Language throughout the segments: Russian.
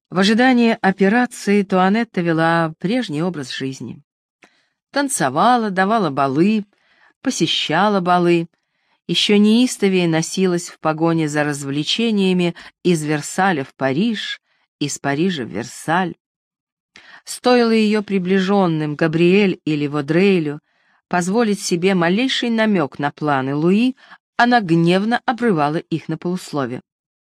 В ожидании операции Туанетта вела прежний образ жизни. Танцевала, давала балы, посещала балы, еще неистовее носилась в погоне за развлечениями из Версаля в Париж, из Парижа в Версаль. Стоило ее приближенным, Габриэль или Водрейлю, позволить себе малейший намек на планы Луи, она гневно обрывала их на полуслове.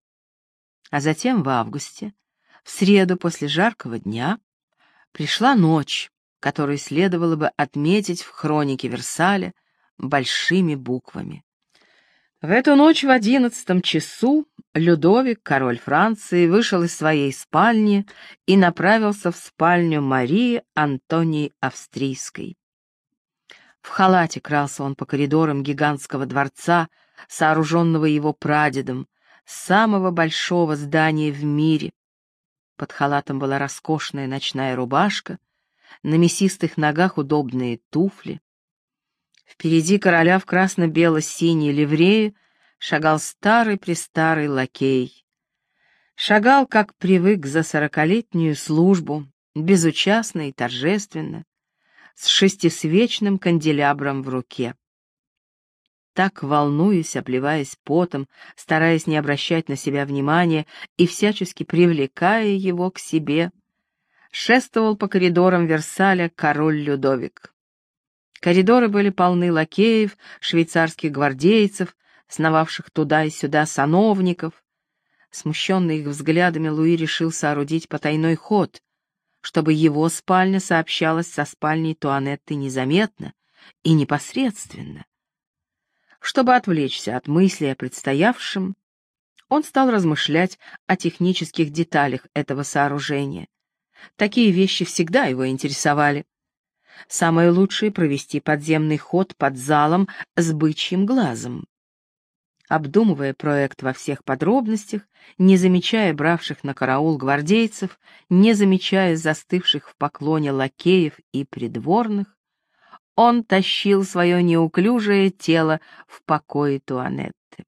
А затем в августе, в среду после жаркого дня, пришла ночь, которую следовало бы отметить в хронике Версаля большими буквами. В эту ночь в 11 часу Людовик, король Франции, вышел из своей спальни и направился в спальню Марии Антонии Австрийской. В халате крался он по коридорам гигантского дворца, сооруженного его прадедом, самого большого здания в мире. Под халатом была роскошная ночная рубашка, на мясистых ногах удобные туфли. Впереди короля в красно-бело-синей ливрее шагал старый-престарый лакей. Шагал, как привык за 40-летнюю службу, безучастно и торжественно, с шестисвечным канделябром в руке. Так, волнуясь, обливаясь потом, стараясь не обращать на себя внимания и всячески привлекая его к себе, шествовал по коридорам Версаля король Людовик. Коридоры были полны лакеев, швейцарских гвардейцев, сновавших туда и сюда сановников. Смущенный их взглядами, Луи решил соорудить потайной ход, чтобы его спальня сообщалась со спальней Туанетты незаметно и непосредственно. Чтобы отвлечься от мыслей о предстоявшем, он стал размышлять о технических деталях этого сооружения. Такие вещи всегда его интересовали. Самое лучшее — провести подземный ход под залом с бычьим глазом. Обдумывая проект во всех подробностях, не замечая бравших на караул гвардейцев, не замечая застывших в поклоне лакеев и придворных, он тащил свое неуклюжее тело в покое Туанетты.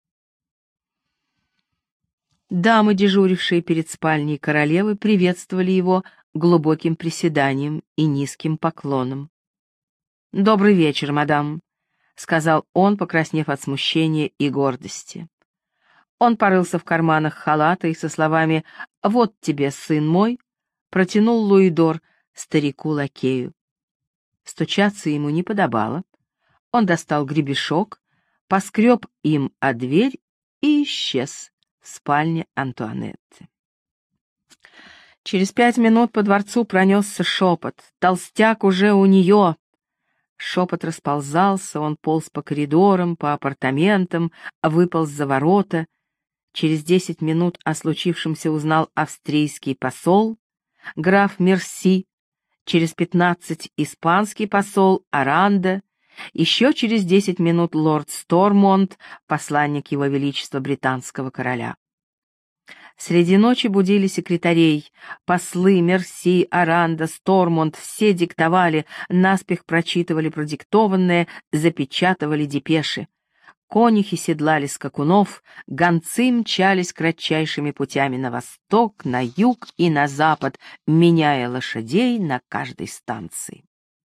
Дамы, дежурившие перед спальней королевы, приветствовали его глубоким приседанием и низким поклоном. «Добрый вечер, мадам», — сказал он, покраснев от смущения и гордости. Он порылся в карманах халата и со словами «Вот тебе, сын мой», протянул луидор старику-лакею. Стучаться ему не подобало. Он достал гребешок, поскреб им о дверь и исчез в спальне Антуанетты. Через 5 минут по дворцу пронесся шепот. «Толстяк уже у нее!» Шепот расползался, он полз по коридорам, по апартаментам, выполз за ворота. Через 10 минут о случившемся узнал австрийский посол, граф Мерси, через 15 испанский посол Аранда, еще через 10 минут лорд Стормонт, посланник его величества британского короля. Среди ночи будили секретарей, послы, Мерси, Аранда, Стормонт, все диктовали, наспех прочитывали продиктованное, запечатывали депеши. Конюхи седлали скакунов, гонцы мчались кратчайшими путями на восток, на юг и на запад, меняя лошадей на каждой станции.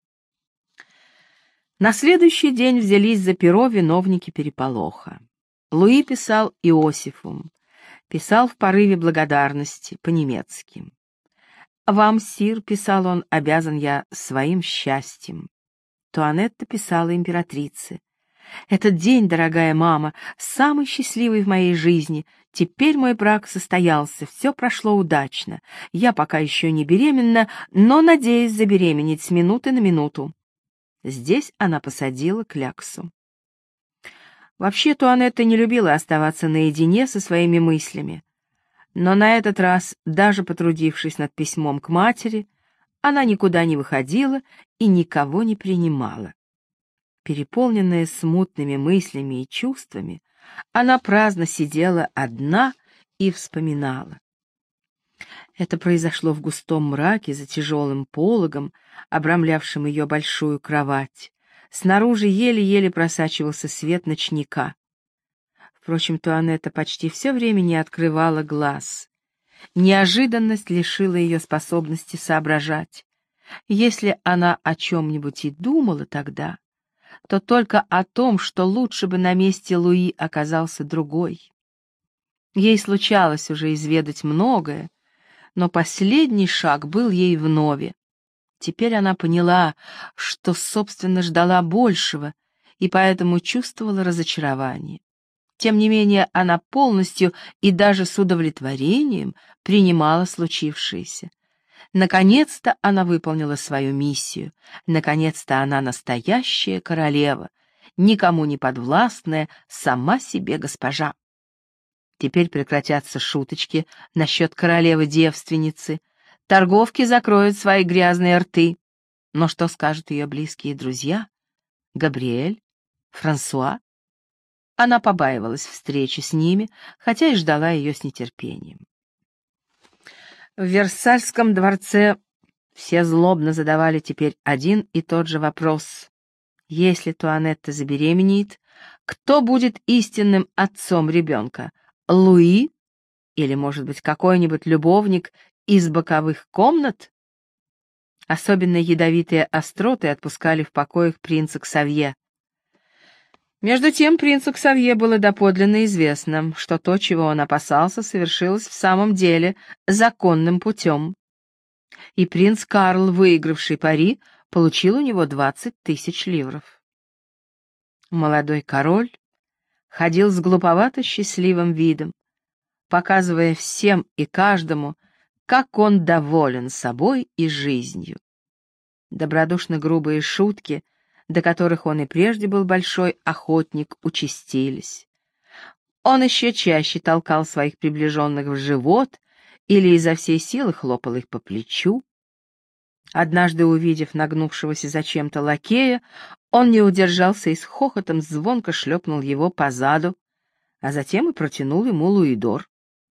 На следующий день взялись за перо виновники переполоха. Луи писал Иосифу, писал в порыве благодарности, по-немецки. «Вам, сир, — писал он, — обязан я своим счастьем». Туанетта писала императрице: «Этот день, дорогая мама, самый счастливый в моей жизни. Теперь мой брак состоялся, все прошло удачно. Я пока еще не беременна, но надеюсь забеременеть с минуты на минуту». Здесь она посадила кляксу. Вообще, Туанетта не любила оставаться наедине со своими мыслями. Но на этот раз, даже потрудившись над письмом к матери, она никуда не выходила и никого не принимала. Переполненная смутными мыслями и чувствами, она праздно сидела одна и вспоминала. Это произошло в густом мраке за тяжелым пологом, обрамлявшим ее большую кровать. Снаружи еле-еле просачивался свет ночника. Впрочем, Туанетта почти все время не открывала глаз. Неожиданность лишила ее способности соображать. Если она о чем-нибудь и думала тогда, то только о том, что лучше бы на месте Луи оказался другой. Ей случалось уже изведать многое, но последний шаг был ей вновь. Теперь она поняла, что, собственно, ждала большего, и поэтому чувствовала разочарование. Тем не менее, она полностью и даже с удовлетворением принимала случившееся. Наконец-то она выполнила свою миссию. Наконец-то она настоящая королева, никому не подвластная, сама себе госпожа. Теперь прекратятся шуточки насчет королевы-девственницы, торговки закроют свои грязные рты. Но что скажут ее близкие друзья? Габриэль? Франсуа? Она побаивалась встречи с ними, хотя и ждала ее с нетерпением. В Версальском дворце все злобно задавали теперь один и тот же вопрос. Если Туанетта забеременеет, кто будет истинным отцом ребенка? Луи? Или, может быть, какой-нибудь любовник из боковых комнат? Особенно ядовитые остроты отпускали в покоях принца Ксавье. Между тем принцу Ксавье было доподлинно известно, что то, чего он опасался, совершилось в самом деле законным путем. И принц Карл, выигравший пари, получил у него 20 000 ливров. Молодой король ходил с глуповато-счастливым видом, показывая всем и каждому, как он доволен собой и жизнью. Добродушно-грубые шутки, до которых он и прежде был большой охотник, участились. Он еще чаще толкал своих приближенных в живот или изо всей силы хлопал их по плечу. Однажды, увидев нагнувшегося зачем-то лакея, он не удержался и с хохотом звонко шлепнул его по заду, а затем и протянул ему луидор.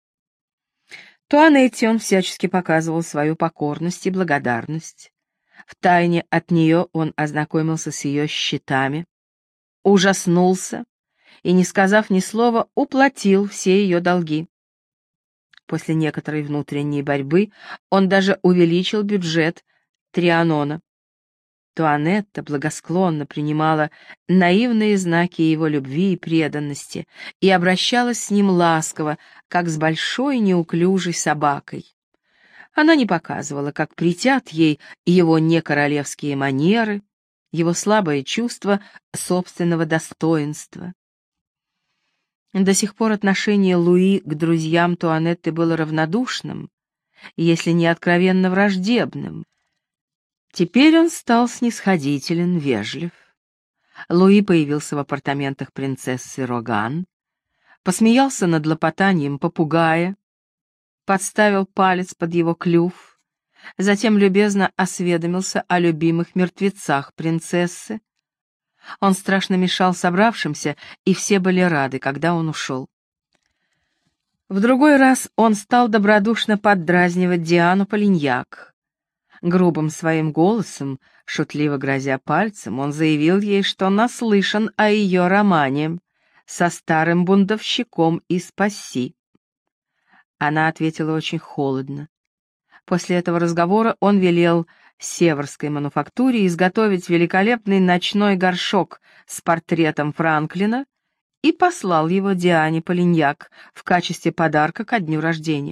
Туанетте он всячески показывал свою покорность и благодарность. Втайне от нее он ознакомился с ее счетами, ужаснулся и, не сказав ни слова, уплатил все ее долги. После некоторой внутренней борьбы он даже увеличил бюджет Трианона. Туанетта благосклонно принимала наивные знаки его любви и преданности и обращалась с ним ласково, как с большой неуклюжей собакой. Она не показывала, как претят ей его некоролевские манеры, его слабое чувство собственного достоинства. До сих пор отношение Луи к друзьям Туанетты было равнодушным, если не откровенно враждебным. Теперь он стал снисходителен, вежлив. Луи появился в апартаментах принцессы Роган, посмеялся над лопотанием попугая, подставил палец под его клюв, затем любезно осведомился о любимых мертвецах принцессы. Он страшно мешал собравшимся, и все были рады, когда он ушел. В другой раз он стал добродушно поддразнивать Диану Полиньяк. Грубым своим голосом, шутливо грозя пальцем, он заявил ей, что наслышан о ее романе со старым бунтовщиком из Пасси. Она ответила очень холодно. После этого разговора он велел Северской мануфактуре изготовить великолепный ночной горшок с портретом Франклина и послал его Диане Полиньяк в качестве подарка ко дню рождения.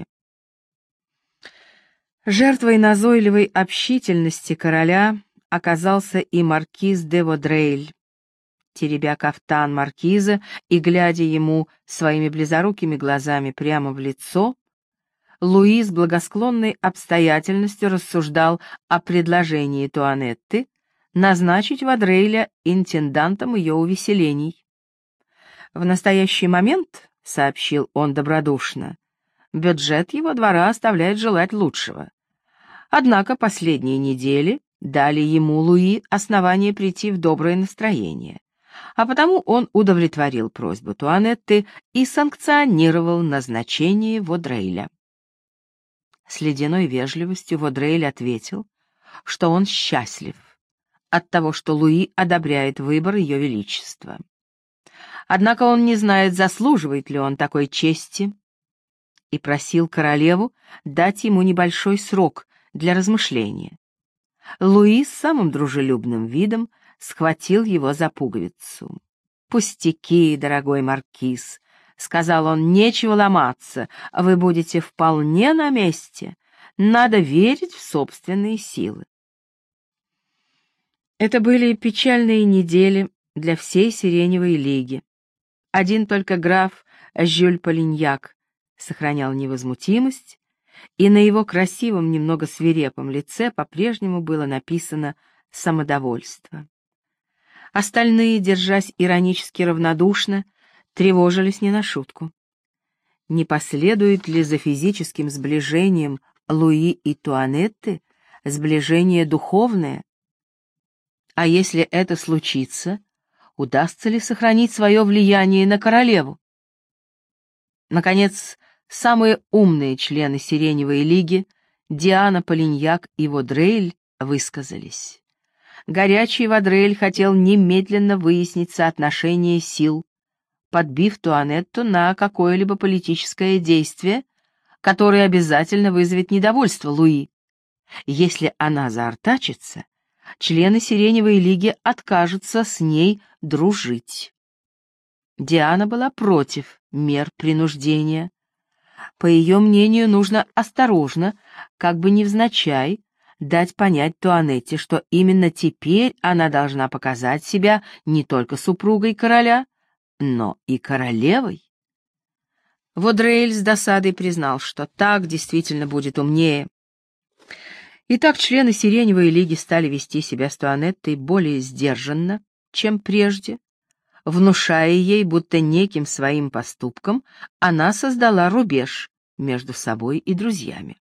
Жертвой назойливой общительности короля оказался и маркиз де Водрейль. Теребя кафтан маркиза и глядя ему своими близорукими глазами прямо в лицо, Луи с благосклонной обстоятельностью рассуждал о предложении Туанетты назначить Водрейля интендантом ее увеселений. «В настоящий момент, — сообщил он добродушно, — бюджет его двора оставляет желать лучшего. Однако последние недели дали ему, Луи, основание прийти в доброе настроение, а потому он удовлетворил просьбу Туанетты и санкционировал назначение Водрейля». С ледяной вежливостью Водрейль ответил, что он счастлив от того, что Луи одобряет выбор ее величества. Однако он не знает, заслуживает ли он такой чести. и просил королеву дать ему небольшой срок для размышления. Луи с самым дружелюбным видом схватил его за пуговицу. «Пустяки, дорогой маркиз», — сказал он, — «нечего ломаться, вы будете вполне на месте. Надо верить в собственные силы». Это были печальные недели для всей Сиреневой лиги. Один только граф Жюль Полиньяк сохранял невозмутимость, и на его красивом, немного свирепом лице по-прежнему было написано самодовольство. Остальные, держась иронически равнодушно, тревожились не на шутку. Не последует ли за физическим сближением Луи и Туанетты сближение духовное? А если это случится, удастся ли сохранить свое влияние на королеву? Наконец, самые умные члены Сиреневой лиги, Диана Полиньяк и Водрейль, высказались. Горячий Водрейль хотел немедленно выяснить соотношение сил, подбив Туанетту на какое-либо политическое действие, которое обязательно вызовет недовольство Луи. Если она заортачится, члены Сиреневой лиги откажутся с ней дружить. Диана была против мер принуждения. По ее мнению, нужно осторожно, как бы невзначай, дать понять Туанетте, что именно теперь она должна показать себя не только супругой короля, но и королевой. Водрейль с досадой признал, что так действительно будет умнее. Итак, члены Сиреневой лиги стали вести себя с Туанеттой более сдержанно, чем прежде, внушая ей, будто неким своим поступком она создала рубеж между собой и друзьями.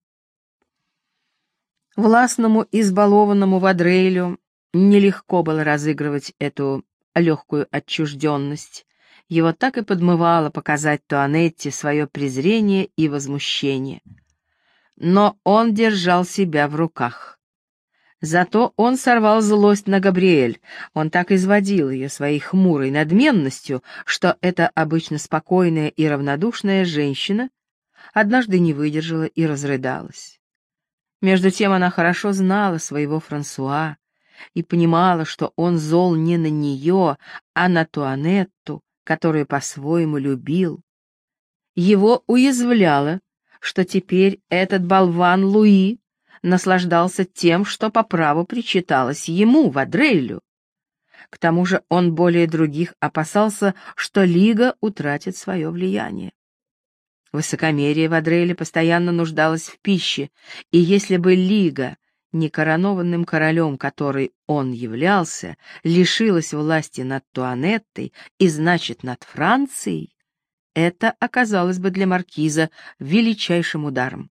Властному, избалованному Водрейлю нелегко было разыгрывать эту легкую отчужденность. Его так и подмывало показать Туанетте свое презрение и возмущение. Но он держал себя в руках. Зато он сорвал злость на Габриэль. Он так изводил ее своей хмурой надменностью, что эта обычно спокойная и равнодушная женщина однажды не выдержала и разрыдалась. Между тем она хорошо знала своего Франсуа и понимала, что он зол не на нее, а на Туанетту, которую по-своему любил. Его уязвляло, что теперь этот болван Луи наслаждался тем, что по праву причиталось ему, Водрейлю. К тому же он более других опасался, что Лига утратит свое влияние. Высокомерие Водреля постоянно нуждалось в пище, и если бы Лига, некоронованным королем, который он являлся, лишилась власти над Туанеттой и, значит, над Францией, это оказалось бы для маркиза величайшим ударом.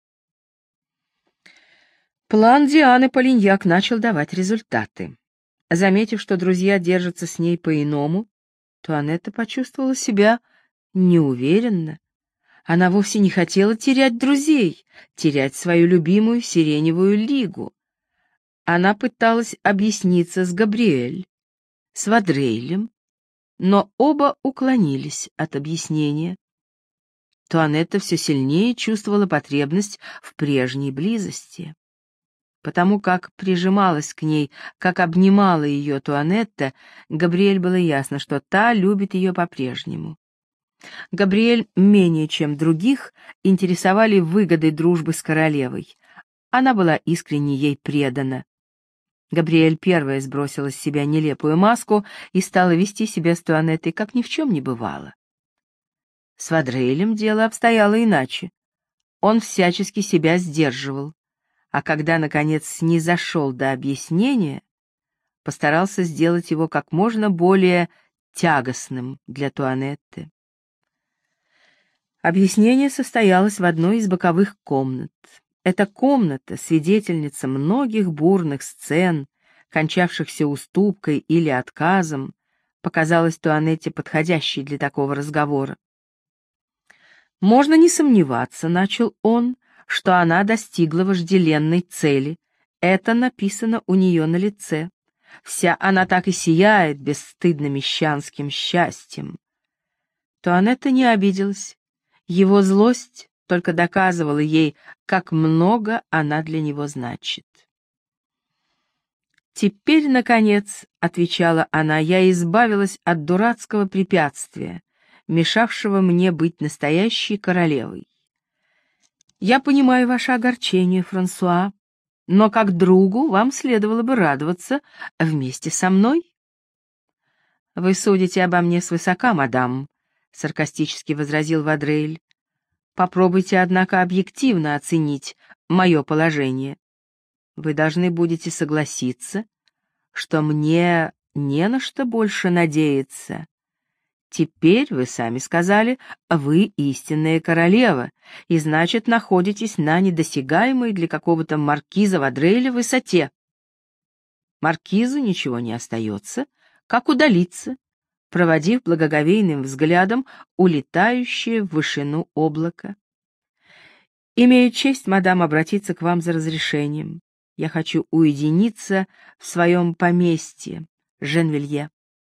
План Дианы Полиньяк начал давать результаты. Заметив, что друзья держатся с ней по-иному, Туанетта почувствовала себя неуверенно. Она вовсе не хотела терять друзей, терять свою любимую Сиреневую лигу. Она пыталась объясниться с Габриэль, с Водрейлем, но оба уклонились от объяснения. Туанетта все сильнее чувствовала потребность в прежней близости. Потому как прижималась к ней, как обнимала ее Туанетта, Габриэль было ясно, что та любит ее по-прежнему. Габриэль менее чем других интересовали выгоды дружбы с королевой. Она была искренне ей предана. Габриэль первая сбросила с себя нелепую маску и стала вести себя с Туанеттой, как ни в чем не бывало. С Водрейлем дело обстояло иначе. Он всячески себя сдерживал, а когда, наконец, снизошел до объяснения, постарался сделать его как можно более тягостным для Туанетты. Объяснение состоялось в одной из боковых комнат. Эта комната, свидетельница многих бурных сцен, кончавшихся уступкой или отказом, показалась Туанетте подходящей для такого разговора. «Можно не сомневаться», — начал он, — «что она достигла вожделенной цели. Это написано у нее на лице. Вся она так и сияет бесстыдно мещанским счастьем». Туанетта не обиделась. Его злость только доказывало ей, как много она для него значит. «Теперь, наконец, — отвечала она, — я избавилась от дурацкого препятствия, мешавшего мне быть настоящей королевой. Я понимаю ваше огорчение, Франсуа, но как другу вам следовало бы радоваться вместе со мной». «Вы судите обо мне свысока, мадам», — саркастически возразил Вадрейль. «Попробуйте, однако, объективно оценить мое положение. Вы должны будете согласиться, что мне не на что больше надеяться. Теперь, вы сами сказали, вы истинная королева, и значит, находитесь на недосягаемой для какого-то маркиза Вадрейля высоте. Маркизу ничего не остается, как удалиться, проводив благоговейным взглядом улетающее в вышину облако. Имею честь, мадам, обратиться к вам за разрешением. Я хочу уединиться в своем поместье, Женвилье.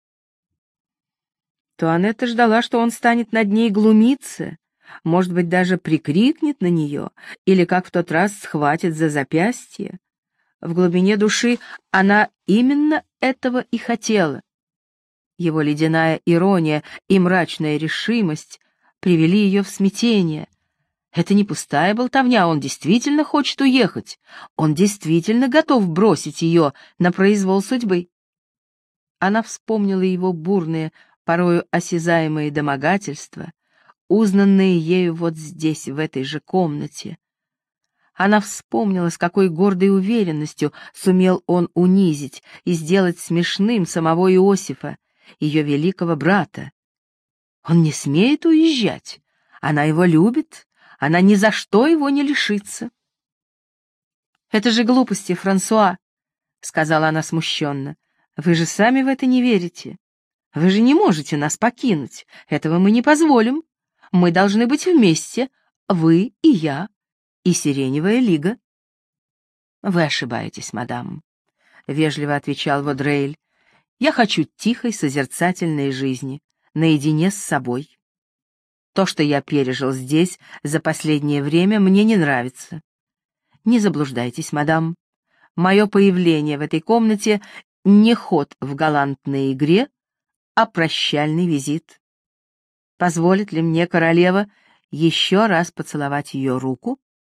Туанетта ждала, что он станет над ней глумиться, может быть, даже прикрикнет на нее или, как в тот раз, схватит за запястье. В глубине души она именно этого и хотела. Его ледяная ирония и мрачная решимость привели ее в смятение. Это не пустая болтовня, он действительно хочет уехать, он действительно готов бросить ее на произвол судьбы. Она вспомнила его бурные, порою осязаемые домогательства, узнанные ею вот здесь, в этой же комнате. Она вспомнила, с какой гордой уверенностью сумел он унизить и сделать смешным самого Иосифа, ее великого брата. Он не смеет уезжать, она его любит, она ни за что его не лишится. «Это же глупости, Франсуа», — сказала она смущенно. «Вы же сами в это не верите. Вы же не можете нас покинуть, этого мы не позволим. Мы должны быть вместе, вы и я, и Сиреневая лига». «Вы ошибаетесь, мадам», — вежливо отвечал Вадрейль. «Я хочу тихой, созерцательной жизни, наедине с собой. То, что я пережил здесь за последнее время, мне не нравится. Не заблуждайтесь, мадам. Мое появление в этой комнате не ход в галантной игре, а прощальный визит. Позволит ли мне королева еще раз поцеловать ее руку?»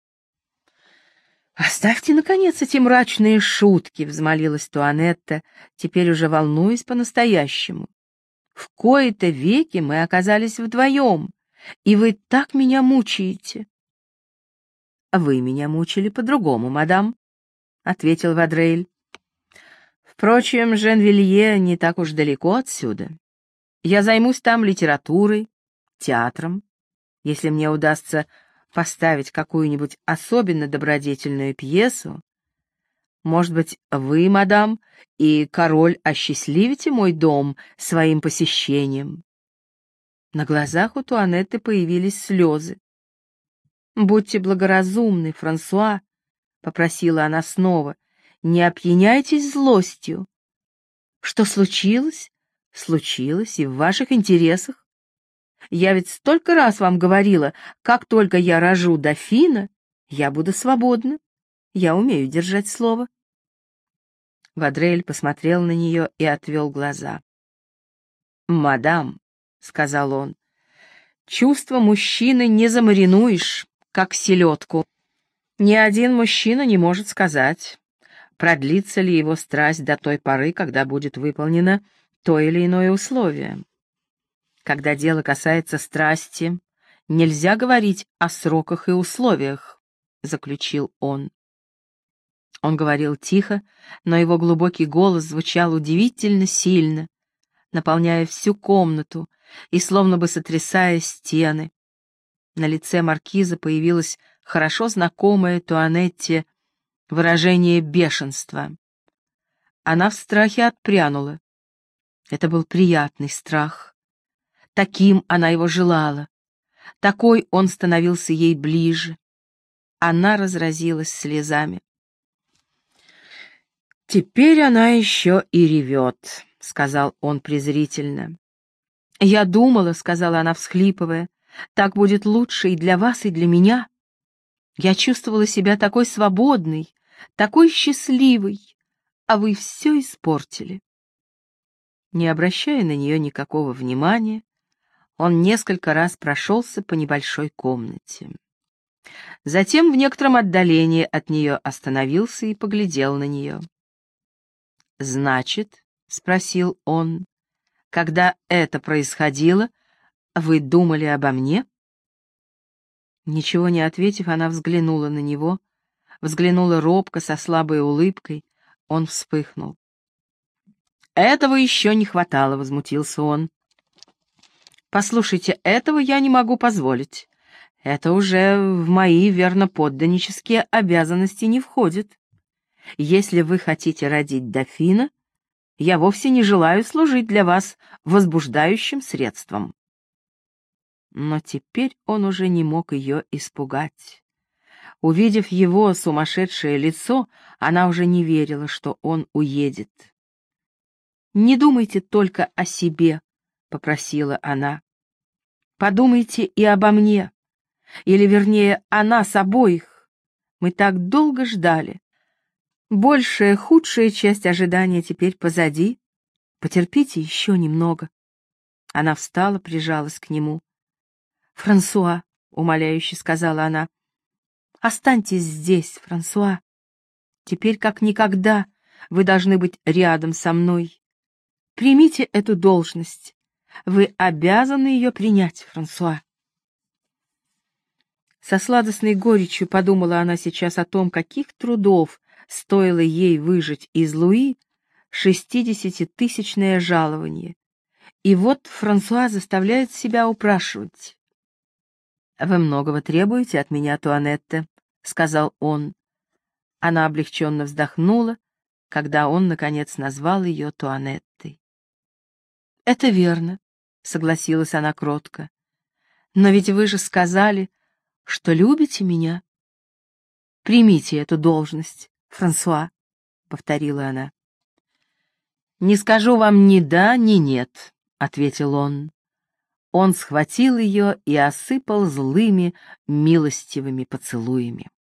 «Оставьте, наконец, эти мрачные шутки», — взмолилась Туанетта, теперь уже волнуясь по-настоящему. «В кои-то веки мы оказались вдвоем, и вы так меня мучаете». «Вы меня мучили по-другому, мадам», — ответил Вадрейль. «Впрочем, Женвилье не так уж далеко отсюда. Я займусь там литературой, театром. Если мне удастся поставить какую-нибудь особенно добродетельную пьесу, может быть, вы, мадам, и король осчастливите мой дом своим посещением». На глазах у Туанетты появились слезы. «Будьте благоразумны, Франсуа», — попросила она снова, — «не опьяняйтесь злостью. Что случилось? Случилось и в ваших интересах. Я ведь столько раз вам говорила, как только я рожу дофина, я буду свободна. Я умею держать слово». Вадрейль посмотрел на нее и отвел глаза. «Мадам», — сказал он, — «чувство мужчины не замаринуешь, как селедку. Ни один мужчина не может сказать, продлится ли его страсть до той поры, когда будет выполнено то или иное условие. Когда дело касается страсти, нельзя говорить о сроках и условиях», — заключил он. Он говорил тихо, но его глубокий голос звучал удивительно сильно, наполняя всю комнату и словно бы сотрясая стены. На лице маркиза появилось хорошо знакомое Туанетте выражение бешенства. Она в страхе отпрянула. Это был приятный страх. Таким она его желала. Такой он становился ей ближе. Она разразилась слезами. «Теперь она еще и ревет», — сказал он презрительно. «Я думала», — сказала она, всхлипывая, Так будет лучше и для вас, и для меня. Я чувствовала себя такой свободной, такой счастливой, а вы все испортили». Не обращая на нее никакого внимания, он несколько раз прошелся по небольшой комнате. Затем в некотором отдалении от нее остановился и поглядел на нее. «Значит, — спросил он, — когда это происходило, вы думали обо мне?» Ничего не ответив, она взглянула на него, взглянула робко, со слабой улыбкой. Он вспыхнул. «Этого еще не хватало», — возмутился он. «Послушайте, этого я не могу позволить. Это уже в мои верноподданнические обязанности не входит. Если вы хотите родить дофина, я вовсе не желаю служить для вас возбуждающим средством». Но теперь он уже не мог ее испугать. Увидев его сумасшедшее лицо, она уже не верила, что он уедет. «Не думайте только о себе», — попросила она. «Подумайте и обо мне, или, вернее, о нас обоих. Мы так долго ждали. Большая, худшая часть ожидания теперь позади. Потерпите еще немного». Она встала, прижалась к нему. «Франсуа», — умоляюще сказала она, — «останьтесь здесь, Франсуа. Теперь, как никогда, вы должны быть рядом со мной. Примите эту должность. Вы обязаны ее принять, Франсуа». Со сладостной горечью подумала она сейчас о том, каких трудов стоило ей выжать из Луи 60-тысячное жалование. И вот Франсуа заставляет себя упрашивать. «Вы многого требуете от меня, Туанетта», — сказал он. Она облегченно вздохнула, когда он, наконец, назвал ее Туанеттой. «Это верно», — согласилась она кротко. «Но ведь вы же сказали, что любите меня». «Примите эту должность, Франсуа», — повторила она. «Не скажу вам ни да, ни нет», — ответил он. Он схватил ее и осыпал злыми, милостивыми поцелуями.